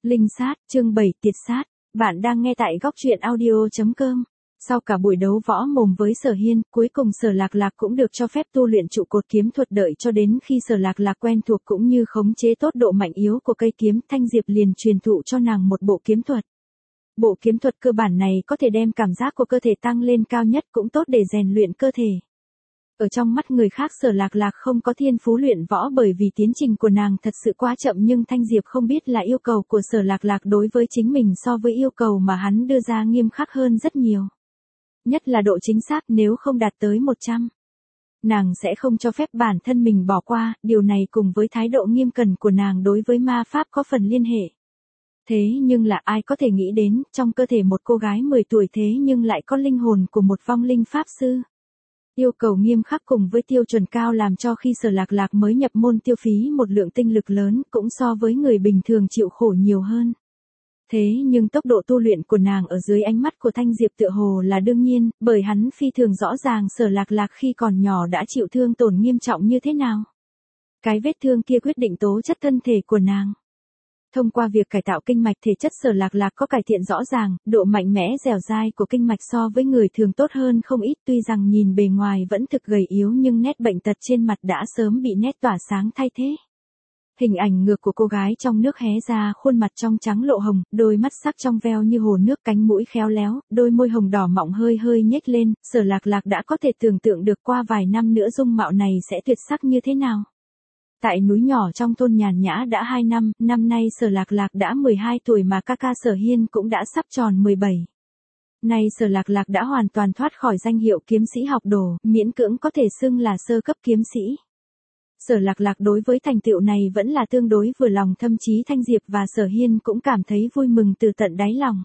Linh sát, chương 7 tiệt sát. Bạn đang nghe tại góc truyện audio.com. Sau cả buổi đấu võ mồm với Sở Hiên, cuối cùng Sở Lạc Lạc cũng được cho phép tu luyện trụ cột kiếm thuật, đợi cho đến khi Sở Lạc Lạc quen thuộc cũng như khống chế tốt độ mạnh yếu của cây kiếm, Thanh Diệp liền truyền thụ cho nàng một bộ kiếm thuật. Bộ kiếm thuật cơ bản này có thể đem cảm giác của cơ thể tăng lên cao nhất, cũng tốt để rèn luyện cơ thể. Ở trong mắt người khác Sở Lạc Lạc không có thiên phú luyện võ bởi vì tiến trình của nàng thật sự quá chậm, nhưng Thanh Diệp không biết là yêu cầu của Sở Lạc Lạc đối với chính mình so với yêu cầu mà hắn đưa ra nghiêm khắc hơn rất nhiều. Nhất là độ chính xác, nếu không đạt tới 100. Nàng sẽ không cho phép bản thân mình bỏ qua, điều này cùng với thái độ nghiêm cẩn của nàng đối với ma pháp có phần liên hệ. Thế nhưng là ai có thể nghĩ đến, trong cơ thể một cô gái 10 tuổi thế nhưng lại có linh hồn của một vong linh pháp sư. Yêu cầu nghiêm khắc cùng với tiêu chuẩn cao làm cho khi Sở Lạc Lạc mới nhập môn tiêu phí một lượng tinh lực lớn, cũng so với người bình thường chịu khổ nhiều hơn. Thế nhưng tốc độ tu luyện của nàng ở dưới ánh mắt của Thanh Diệp tựa hồ là đương nhiên, bởi hắn phi thường rõ ràng Sở Lạc Lạc khi còn nhỏ đã chịu thương tổn nghiêm trọng như thế nào. Cái vết thương kia quyết định tố chất thân thể của nàng. Thông qua việc cải tạo kinh mạch, thể chất Sở Lạc Lạc có cải thiện rõ ràng, độ mạnh mẽ dẻo dai của kinh mạch so với người thường tốt hơn không ít, tuy rằng nhìn bề ngoài vẫn thực gầy yếu nhưng nét bệnh tật trên mặt đã sớm bị nét tỏa sáng thay thế. Hình ảnh ngược của cô gái trong nước hé ra, khuôn mặt trong trắng lộ hồng, đôi mắt sắc trong veo như hồ nước, cánh mũi khéo léo, đôi môi hồng đỏ mọng hơi hơi nhếch lên, Sở Lạc Lạc đã có thể tưởng tượng được qua vài năm nữa dung mạo này sẽ tuyệt sắc như thế nào. Tại núi nhỏ trong thôn nhàn nhã đã 2 năm, năm nay Sở Lạc Lạc đã 12 tuổi mà ca ca Sở Hiên cũng đã sắp tròn 17. Nay Sở Lạc Lạc đã hoàn toàn thoát khỏi danh hiệu kiếm sĩ học đồ, miễn cưỡng có thể xưng là sơ cấp kiếm sĩ. Sở Lạc Lạc đối với thành tựu này vẫn là tương đối vừa lòng, thậm chí Thanh Diệp và Sở Hiên cũng cảm thấy vui mừng từ tận đáy lòng.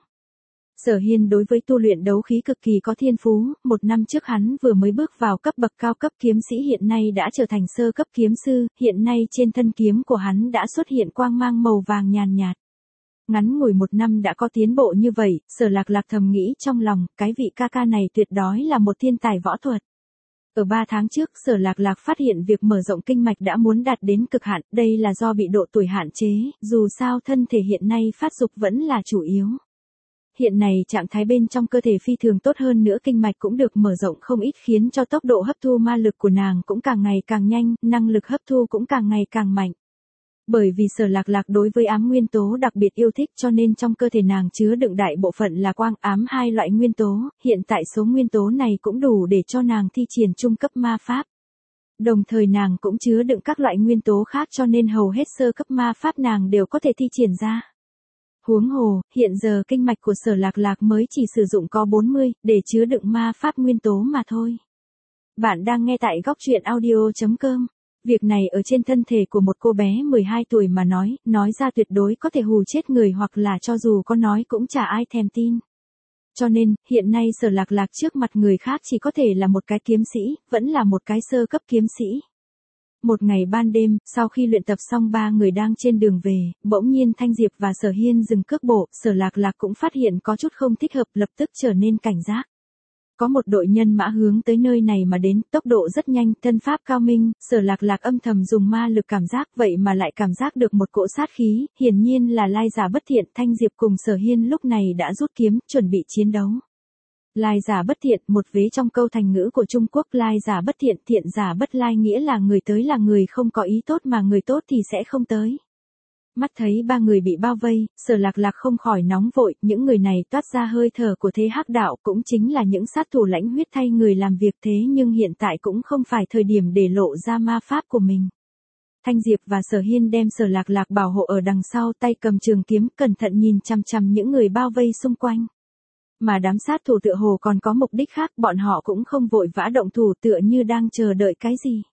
Sở Hiên đối với tu luyện đấu khí cực kỳ có thiên phú, một năm trước hắn vừa mới bước vào cấp bậc cao cấp kiếm sĩ, hiện nay đã trở thành sơ cấp kiếm sư, hiện nay trên thân kiếm của hắn đã xuất hiện quang mang màu vàng nhàn nhạt. Ngắn ngủi một năm đã có tiến bộ như vậy, Sở Lạc Lạc thầm nghĩ trong lòng, cái vị ca ca này tuyệt đối là một thiên tài võ thuật. Ở 3 tháng trước, Sở Lạc Lạc phát hiện việc mở rộng kinh mạch đã muốn đạt đến cực hạn, đây là do bị độ tuổi hạn chế, dù sao thân thể hiện nay phát dục vẫn là chủ yếu. Hiện nay trạng thái bên trong cơ thể phi thường tốt hơn nữa, kinh mạch cũng được mở rộng không ít khiến cho tốc độ hấp thu ma lực của nàng cũng càng ngày càng nhanh, năng lực hấp thu cũng càng ngày càng mạnh. Bởi vì Sở Lạc Lạc đối với ám nguyên tố đặc biệt yêu thích cho nên trong cơ thể nàng chứa đựng đại bộ phận là quang ám, hai loại nguyên tố, hiện tại số nguyên tố này cũng đủ để cho nàng thi triển trung cấp ma pháp. Đồng thời nàng cũng chứa đựng các loại nguyên tố khác cho nên hầu hết sơ cấp ma pháp nàng đều có thể thi triển ra. Huống hồ, hiện giờ kinh mạch của Sở Lạc Lạc mới chỉ sử dụng có 40, để chứa đựng ma pháp nguyên tố mà thôi. Bạn đang nghe tại góc truyện audio.com. Việc này ở trên thân thể của một cô bé 12 tuổi mà nói ra tuyệt đối có thể hù chết người, hoặc là cho dù có nói cũng chả ai thèm tin. Cho nên, hiện nay Sở Lạc Lạc trước mặt người khác chỉ có thể là một cái kiếm sĩ, vẫn là một cái sơ cấp kiếm sĩ. Một ngày ban đêm, sau khi luyện tập xong, 3 người đang trên đường về, bỗng nhiên Thanh Diệp và Sở Hiên dừng cước bộ, Sở Lạc Lạc cũng phát hiện có chút không thích hợp, lập tức trở nên cảnh giác. Có một đội nhân mã hướng tới nơi này mà đến, tốc độ rất nhanh, thân pháp cao minh, Sở Lạc Lạc âm thầm dùng ma lực cảm giác, vậy mà lại cảm giác được một cỗ sát khí, hiển nhiên là lai giả bất thiện. Thanh Diệp cùng Sở Hiên lúc này đã rút kiếm, chuẩn bị chiến đấu. Lai giả bất thiện, một vế trong câu thành ngữ của Trung Quốc, lai giả bất thiện, thiện giả bất lai, nghĩa là người tới là người không có ý tốt mà người tốt thì sẽ không tới. Mắt thấy 3 người bị bao vây, Sở Lạc Lạc không khỏi nóng vội, những người này toát ra hơi thở của thế hắc đạo, cũng chính là những sát thủ lãnh huyết thay người làm việc, thế nhưng hiện tại cũng không phải thời điểm để lộ ra ma pháp của mình. Thanh Diệp và Sở Hiên đem Sở Lạc Lạc bảo hộ ở đằng sau, tay cầm trường kiếm, cẩn thận nhìn chằm chằm những người bao vây xung quanh. Mà đám sát thủ tựa hồ còn có mục đích khác, bọn họ cũng không vội vã động thủ, tựa như đang chờ đợi cái gì.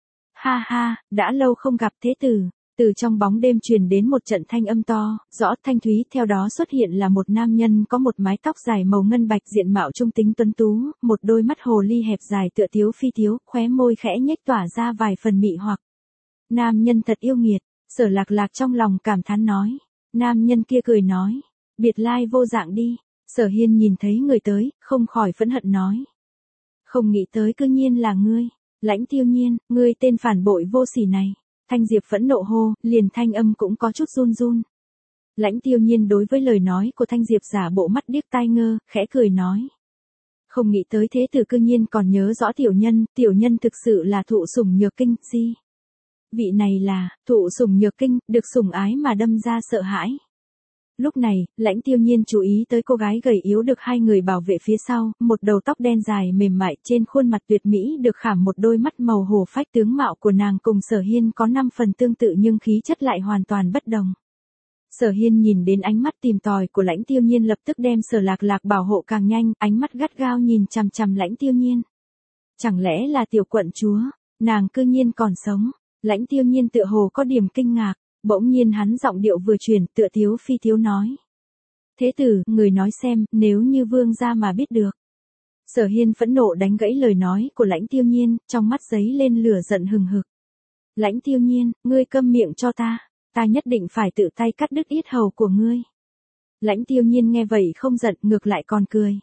Ha ha, đã lâu không gặp thế tử. Từ trong bóng đêm truyền đến một trận thanh âm to, rõ thanh thúy, theo đó xuất hiện là một nam nhân có một mái tóc dài màu ngân bạch, diện mạo trung tính tuấn tú, một đôi mắt hồ ly hẹp dài tựa thiếu phi thiếu, khóe môi khẽ nhếch tỏa ra vài phần mị hoặc. Nam nhân thật yêu nghiệt, Sở Lạc Lạc trong lòng cảm thán nói. Nam nhân kia cười nói, biệt lai vô dạng đi. Sở Hiên nhìn thấy người tới, không khỏi phẫn hận nói. Không nghĩ tới cư nhiên là ngươi, Lãnh Tiêu Nhiên, ngươi tên phản bội vô sỉ này. Thanh Diệp phẫn nộ hô, liền thanh âm cũng có chút run run. Lãnh Tiêu Nhiên đối với lời nói của Thanh Diệp giả bộ mắt điếc tai ngơ, khẽ cười nói. Không nghĩ tới thế tử cư nhiên còn nhớ rõ tiểu nhân thực sự là thụ sủng nhược kinh, gì? Vị này là, thụ sủng nhược kinh, được sủng ái mà đâm ra sợ hãi. Lúc này, Lãnh Tiêu Nhiên chú ý tới cô gái gầy yếu được hai người bảo vệ phía sau, một đầu tóc đen dài mềm mại trên khuôn mặt tuyệt mỹ được khảm một đôi mắt màu hổ phách, tướng mạo của nàng cùng Sở Hiên có 5 phần tương tự nhưng khí chất lại hoàn toàn bất đồng. Sở Hiên nhìn đến ánh mắt tìm tòi của Lãnh Tiêu Nhiên lập tức đem Sở Lạc Lạc bảo hộ càng nhanh, ánh mắt gắt gao nhìn chằm chằm Lãnh Tiêu Nhiên. Chẳng lẽ là tiểu quận chúa, nàng cư nhiên còn sống? Lãnh Tiêu Nhiên tựa hồ có điểm kinh ngạc, bỗng nhiên hắn giọng điệu vừa chuyển, tựa thiếu phi thiếu nói. Thế tử, người nói xem, nếu như vương gia mà biết được. Sở Hiên phẫn nộ đánh gãy lời nói của Lãnh Tiêu Nhiên, trong mắt giấy lên lửa giận hừng hực. Lãnh Tiêu Nhiên, ngươi câm miệng cho ta nhất định phải tự tay cắt đứt yết hầu của ngươi. Lãnh Tiêu Nhiên nghe vậy không giận, ngược lại còn cười.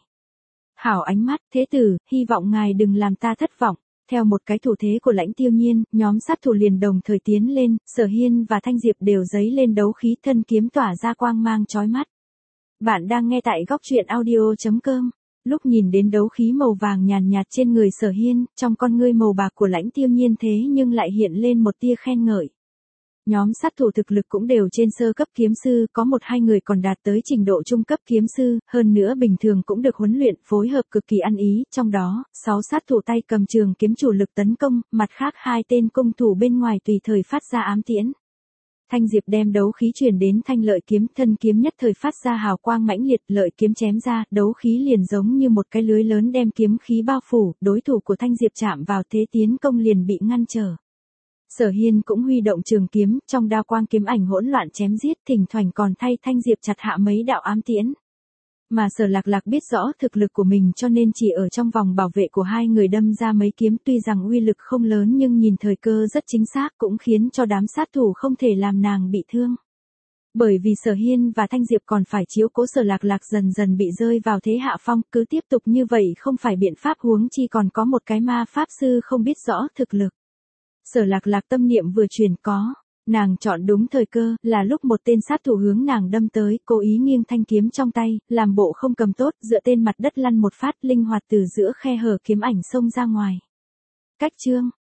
Hảo ánh mắt, thế tử, hy vọng ngài đừng làm ta thất vọng. Theo một cái thủ thế của Lãnh Tiêu Nhiên, nhóm sát thủ liền đồng thời tiến lên, Sở Hiên và Thanh Diệp đều giấy lên đấu khí, thân kiếm tỏa ra quang mang chói mắt. Bạn đang nghe tại góc truyện audio.com. Lúc nhìn đến đấu khí màu vàng nhàn nhạt trên người Sở Hiên, trong con ngươi màu bạc của Lãnh Tiêu Nhiên thế nhưng lại hiện lên một tia khen ngợi. Nhóm sát thủ thực lực cũng đều trên sơ cấp kiếm sư, có 1-2 người còn đạt tới trình độ trung cấp kiếm sư, hơn nữa bình thường cũng được huấn luyện, phối hợp cực kỳ ăn ý, trong đó, 6 sát thủ tay cầm trường kiếm chủ lực tấn công, mặt khác 2 tên công thủ bên ngoài tùy thời phát ra ám tiễn. Thanh Diệp đem đấu khí truyền đến thanh lợi kiếm, thân kiếm nhất thời phát ra hào quang mãnh liệt, lợi kiếm chém ra, đấu khí liền giống như một cái lưới lớn đem kiếm khí bao phủ, đối thủ của Thanh Diệp chạm vào thế tiến công liền bị ngăn trở. Sở Hiên cũng huy động trường kiếm, trong đao quang kiếm ảnh hỗn loạn chém giết, thỉnh thoảng còn thay Thanh Diệp chặt hạ mấy đạo ám tiễn. Mà Sở Lạc Lạc biết rõ thực lực của mình cho nên chỉ ở trong vòng bảo vệ của hai người đâm ra mấy kiếm, tuy rằng uy lực không lớn nhưng nhìn thời cơ rất chính xác, cũng khiến cho đám sát thủ không thể làm nàng bị thương. Bởi vì Sở Hiên và Thanh Diệp còn phải chiếu cố Sở Lạc Lạc dần dần bị rơi vào thế hạ phong, cứ tiếp tục như vậy không phải biện pháp, huống chi còn có một cái ma pháp sư không biết rõ thực lực. Sở Lạc Lạc tâm niệm vừa chuyển có, nàng chọn đúng thời cơ, là lúc một tên sát thủ hướng nàng đâm tới, cố ý nghiêng thanh kiếm trong tay, làm bộ không cầm tốt, dựa tên mặt đất lăn một phát, linh hoạt từ giữa khe hở kiếm ảnh xông ra ngoài. Cách chương